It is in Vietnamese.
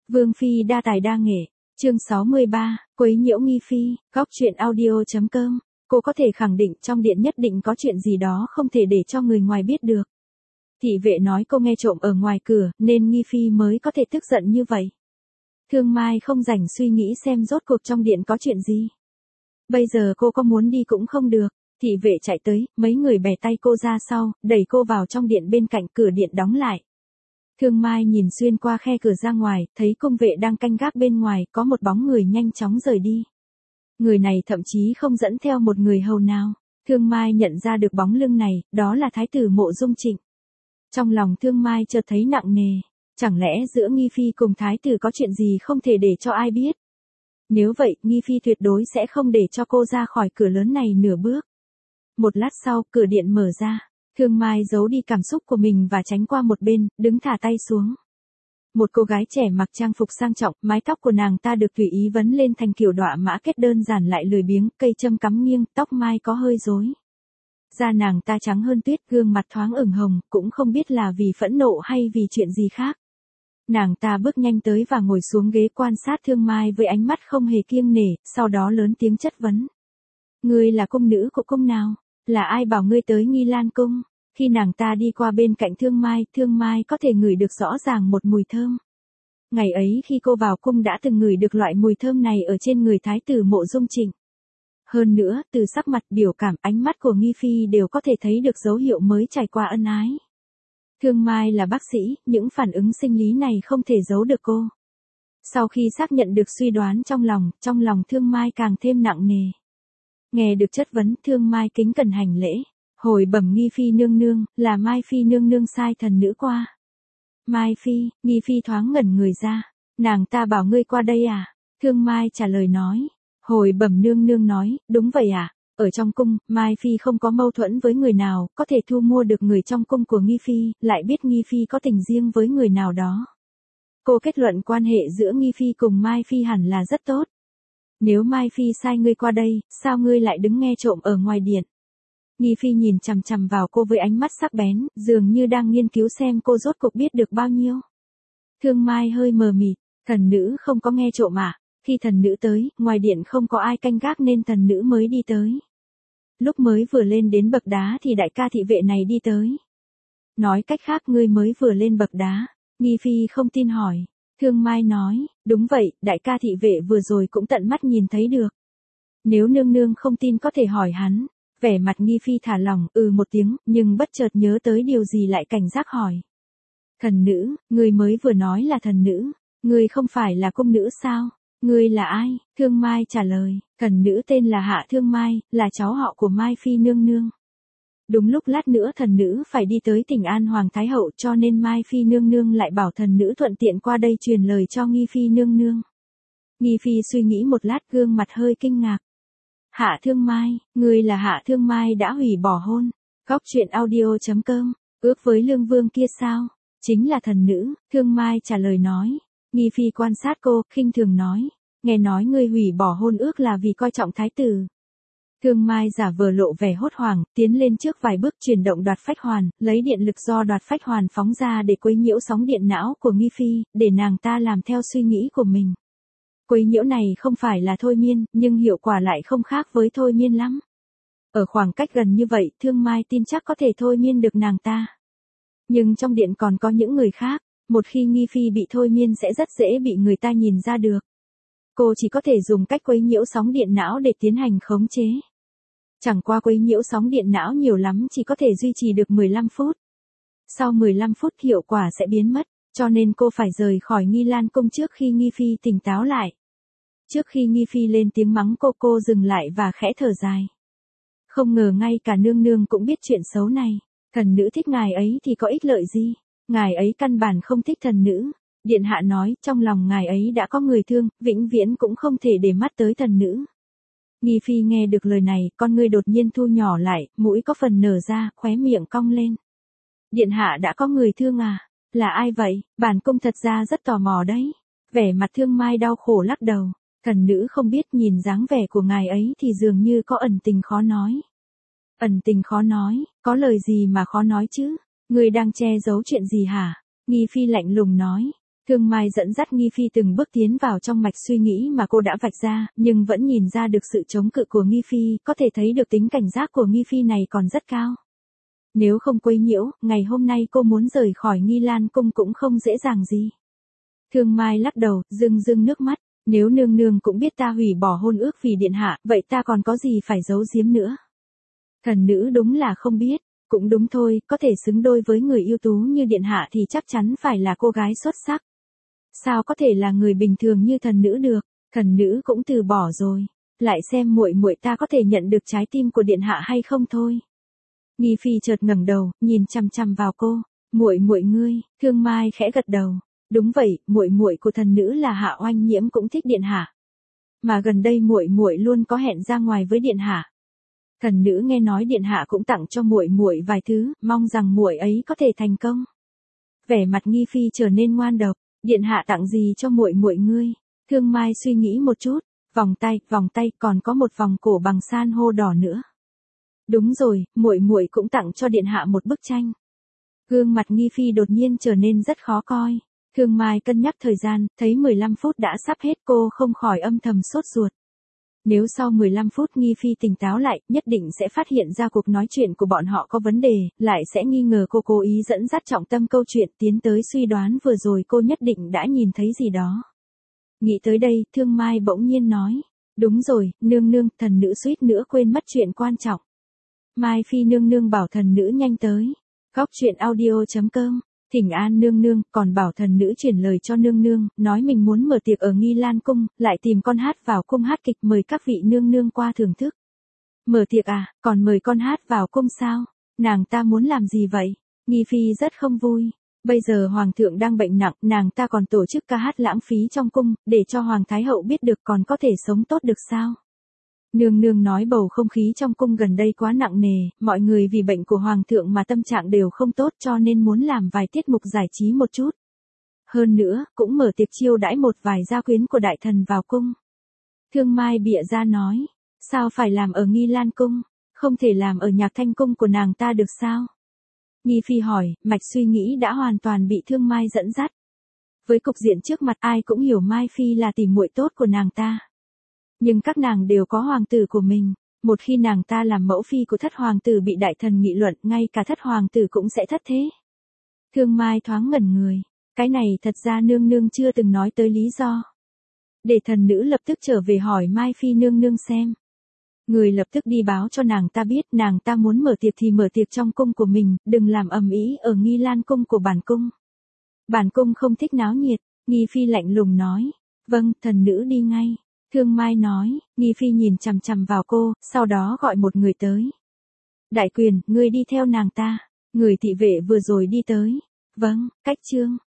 Vương Phi đa tài đa nghệ, chương 63, quấy nhiễu nghi phi, góc chuyện audio.com. Cô có thể khẳng định trong điện nhất định có chuyện gì đó không thể để cho người ngoài biết được. Thị vệ nói cô nghe trộm ở ngoài cửa, nên nghi phi mới có thể tức giận như vậy. Thương Mai không rảnh suy nghĩ xem rốt cuộc trong điện có chuyện gì. Bây giờ cô có muốn đi cũng không được. Thị vệ chạy tới, mấy người bẻ tay cô ra sau, đẩy cô vào trong điện bên cạnh, cửa điện đóng lại. Thương Mai nhìn xuyên qua khe cửa ra ngoài, thấy cung vệ đang canh gác bên ngoài, có một bóng người nhanh chóng rời đi. Người này thậm chí không dẫn theo một người hầu nào. Thương Mai nhận ra được bóng lưng này, đó là Thái tử Mộ Dung Trịnh. Trong lòng Thương Mai chợt thấy nặng nề, chẳng lẽ giữa Nghi Phi cùng Thái tử có chuyện gì không thể để cho ai biết? Nếu vậy, Nghi Phi tuyệt đối sẽ không để cho cô ra khỏi cửa lớn này nửa bước. Một lát sau, cửa điện mở ra. Thương Mai giấu đi cảm xúc của mình và tránh qua một bên, đứng thả tay xuống. Một cô gái trẻ mặc trang phục sang trọng, mái tóc của nàng ta được tùy ý vấn lên thành kiểu đọa mã kết đơn giản lại lười biếng, cây châm cắm nghiêng, tóc mai có hơi rối. Da nàng ta trắng hơn tuyết, gương mặt thoáng ửng hồng, cũng không biết là vì phẫn nộ hay vì chuyện gì khác. Nàng ta bước nhanh tới và ngồi xuống ghế quan sát Thương Mai với ánh mắt không hề kiêng nể, sau đó lớn tiếng chất vấn. Ngươi là cung nữ của cung nào? Là ai bảo ngươi tới Nghi Lan cung? Khi nàng ta đi qua bên cạnh Thương Mai có thể ngửi được rõ ràng một mùi thơm. Ngày ấy khi cô vào cung đã từng ngửi được loại mùi thơm này ở trên người Thái tử Mộ Dung Trịnh. Hơn nữa, từ sắc mặt, biểu cảm, ánh mắt của Nghi Phi đều có thể thấy được dấu hiệu mới trải qua ân ái. Thương Mai là bác sĩ, những phản ứng sinh lý này không thể giấu được cô. Sau khi xác nhận được suy đoán trong lòng Thương Mai càng thêm nặng nề. Nghe được chất vấn, Thương Mai kính cẩn hành lễ. Hồi bẩm Nghi Phi nương nương, là Mai Phi nương nương sai thần nữ qua. Mai Phi, Nghi Phi thoáng ngẩn người ra. Nàng ta bảo ngươi qua đây à? Thương Mai trả lời nói. Hồi bẩm nương nương nói, đúng vậy à? Ở trong cung, Mai Phi không có mâu thuẫn với người nào, có thể thu mua được người trong cung của Nghi Phi, lại biết Nghi Phi có tình riêng với người nào đó. Cô kết luận quan hệ giữa Nghi Phi cùng Mai Phi hẳn là rất tốt. Nếu Mai Phi sai ngươi qua đây, sao ngươi lại đứng nghe trộm ở ngoài điện? Nghi Phi nhìn chằm chằm vào cô với ánh mắt sắc bén, dường như đang nghiên cứu xem cô rốt cuộc biết được bao nhiêu. Thương Mai hơi mờ mịt, thần nữ không có nghe trộm à? Khi thần nữ tới, ngoài điện không có ai canh gác nên thần nữ mới đi tới. Lúc mới vừa lên đến bậc đá thì đại ca thị vệ này đi tới. Nói cách khác ngươi mới vừa lên bậc đá. Nghi Phi không tin hỏi. Thương Mai nói, đúng vậy, đại ca thị vệ vừa rồi cũng tận mắt nhìn thấy được. Nếu nương nương không tin có thể hỏi hắn. Vẻ mặt Nghi Phi thả lỏng, một tiếng, nhưng bất chợt nhớ tới điều gì lại cảnh giác hỏi. Thần nữ, ngươi mới vừa nói là thần nữ, ngươi không phải là cung nữ sao? Ngươi là ai? Thương Mai trả lời, thần nữ tên là Hạ Thương Mai, là cháu họ của Mai Phi nương nương. Đúng lúc lát nữa thần nữ phải đi tới Tỉnh An Hoàng Thái Hậu cho nên Mai Phi nương nương lại bảo thần nữ thuận tiện qua đây truyền lời cho Nghi Phi nương nương. Nghi Phi suy nghĩ một lát, gương mặt hơi kinh ngạc. Hạ Thương Mai, ngươi là Hạ Thương Mai đã hủy bỏ hôn. Góc chuyện audio.com, ước với Lương Vương kia sao? Chính là thần nữ, Thương Mai trả lời nói. Nghi Phi quan sát cô, khinh thường nói. Nghe nói ngươi hủy bỏ hôn ước là vì coi trọng thái tử. Thương Mai giả vờ lộ vẻ hốt hoảng, tiến lên trước vài bước chuyển động đoạt phách hoàn, lấy điện lực do đoạt phách hoàn phóng ra để quấy nhiễu sóng điện não của Nghi Phi, để nàng ta làm theo suy nghĩ của mình. Quấy nhiễu này không phải là thôi miên, nhưng hiệu quả lại không khác với thôi miên lắm. Ở khoảng cách gần như vậy, Thương Mai tin chắc có thể thôi miên được nàng ta. Nhưng trong điện còn có những người khác, một khi Nghi Phi bị thôi miên sẽ rất dễ bị người ta nhìn ra được. Cô chỉ có thể dùng cách quấy nhiễu sóng điện não để tiến hành khống chế. Chẳng qua quấy nhiễu sóng điện não nhiều lắm chỉ có thể duy trì được 15 phút. Sau 15 phút hiệu quả sẽ biến mất, cho nên cô phải rời khỏi Nghi Lan cung trước khi Nghi Phi tỉnh táo lại. Trước khi Nghi Phi lên tiếng mắng cô dừng lại và khẽ thở dài. Không ngờ ngay cả nương nương cũng biết chuyện xấu này. Thần nữ thích ngài ấy thì có ích lợi gì? Ngài ấy căn bản không thích thần nữ. Điện hạ nói trong lòng ngài ấy đã có người thương, vĩnh viễn cũng không thể để mắt tới thần nữ. Nghi Phi nghe được lời này, con ngươi đột nhiên thu nhỏ lại, mũi có phần nở ra, khóe miệng cong lên. Điện hạ đã có người thương à? Là ai vậy? Bản cung thật ra rất tò mò đấy. Vẻ mặt Thương Mai đau khổ lắc đầu. Thần nữ không biết, nhìn dáng vẻ của ngài ấy thì dường như có ẩn tình khó nói. Ẩn tình khó nói, có lời gì mà khó nói chứ? Ngươi đang che giấu chuyện gì hả? Nghi Phi lạnh lùng nói. Thương Mai dẫn dắt Nghi Phi từng bước tiến vào trong mạch suy nghĩ mà cô đã vạch ra, nhưng vẫn nhìn ra được sự chống cự của Nghi Phi, có thể thấy được tính cảnh giác của Nghi Phi này còn rất cao. Nếu không quấy nhiễu, ngày hôm nay cô muốn rời khỏi Nghi Lan cung cũng không dễ dàng gì. Thương Mai lắc đầu, rưng rưng nước mắt, nếu nương nương cũng biết ta hủy bỏ hôn ước vì điện hạ, vậy ta còn có gì phải giấu giếm nữa. Thần nữ đúng là không biết, cũng đúng thôi, có thể xứng đôi với người ưu tú như điện hạ thì chắc chắn phải là cô gái xuất sắc. Sao có thể là người bình thường như thần nữ được, thần nữ cũng từ bỏ rồi, lại xem muội muội ta có thể nhận được trái tim của điện hạ hay không thôi. Nghi Phi chợt ngẩng đầu, nhìn chằm chằm vào cô, muội muội ngươi, Thương Mai khẽ gật đầu, đúng vậy, muội muội của thần nữ là Hạ Oanh Nhiễm cũng thích điện hạ. Mà gần đây muội muội luôn có hẹn ra ngoài với điện hạ. Thần nữ nghe nói điện hạ cũng tặng cho muội muội vài thứ, mong rằng muội ấy có thể thành công. Vẻ mặt Nghi Phi trở nên ngoan độc, điện hạ tặng gì cho muội muội ngươi? Thương Mai suy nghĩ một chút, vòng tay, còn có một vòng cổ bằng san hô đỏ nữa. Đúng rồi, muội muội cũng tặng cho điện hạ một bức tranh. Gương mặt Nghi Phi đột nhiên trở nên rất khó coi. Thương Mai cân nhắc thời gian, thấy 15 phút đã sắp hết, cô không khỏi âm thầm sốt ruột. Nếu sau 15 phút Nghi Phi tỉnh táo lại, nhất định sẽ phát hiện ra cuộc nói chuyện của bọn họ có vấn đề, lại sẽ nghi ngờ cô cố ý dẫn dắt trọng tâm câu chuyện, tiến tới suy đoán vừa rồi cô nhất định đã nhìn thấy gì đó. Nghĩ tới đây, Thương Mai bỗng nhiên nói, đúng rồi, nương nương, thần nữ suýt nữa quên mất chuyện quan trọng. Mai Phi nương nương bảo thần nữ nhanh tới. Góc truyện audio.com, thỉnh an nương nương, còn bảo thần nữ chuyển lời cho nương nương, nói mình muốn mở tiệc ở Nghi Lan cung, lại tìm con hát vào cung hát kịch, mời các vị nương nương qua thưởng thức. Mở tiệc à, còn mời con hát vào cung sao? Nàng ta muốn làm gì vậy? Nghi Phi rất không vui. Bây giờ hoàng thượng đang bệnh nặng, nàng ta còn tổ chức ca hát lãng phí trong cung, để cho hoàng thái hậu biết được còn có thể sống tốt được sao? Nương nương nói bầu không khí trong cung gần đây quá nặng nề, mọi người vì bệnh của hoàng thượng mà tâm trạng đều không tốt, cho nên muốn làm vài tiết mục giải trí một chút. Hơn nữa, cũng mở tiệc chiêu đãi một vài gia quyến của đại thần vào cung. Thương Mai bịa ra nói, sao phải làm ở Nghi Lan cung, không thể làm ở Nhạc Thanh cung của nàng ta được sao? Nghi Phi hỏi, mạch suy nghĩ đã hoàn toàn bị Thương Mai dẫn dắt. Với cục diện trước mặt, ai cũng hiểu Mai Phi là tỷ muội tốt của nàng ta. Nhưng các nàng đều có hoàng tử của mình, một khi nàng ta làm mẫu phi của thất hoàng tử bị đại thần nghị luận, ngay cả thất hoàng tử cũng sẽ thất thế. Thương Mai thoáng ngẩn người, cái này thật ra nương nương chưa từng nói tới lý do. Để thần nữ lập tức trở về hỏi Mai Phi nương nương xem. Người lập tức đi báo cho nàng ta biết, nàng ta muốn mở tiệc thì mở tiệc trong cung của mình, đừng làm ầm ĩ ở Nghi Lan cung của bản cung. Bản cung không thích náo nhiệt, Nghi Phi lạnh lùng nói. Vâng, thần nữ đi ngay. Thương Mai nói, Nghi Phi nhìn chằm chằm vào cô, sau đó gọi một người tới. Đại quyền, ngươi đi theo nàng ta. Người thị vệ vừa rồi đi tới. Vâng, cách trương.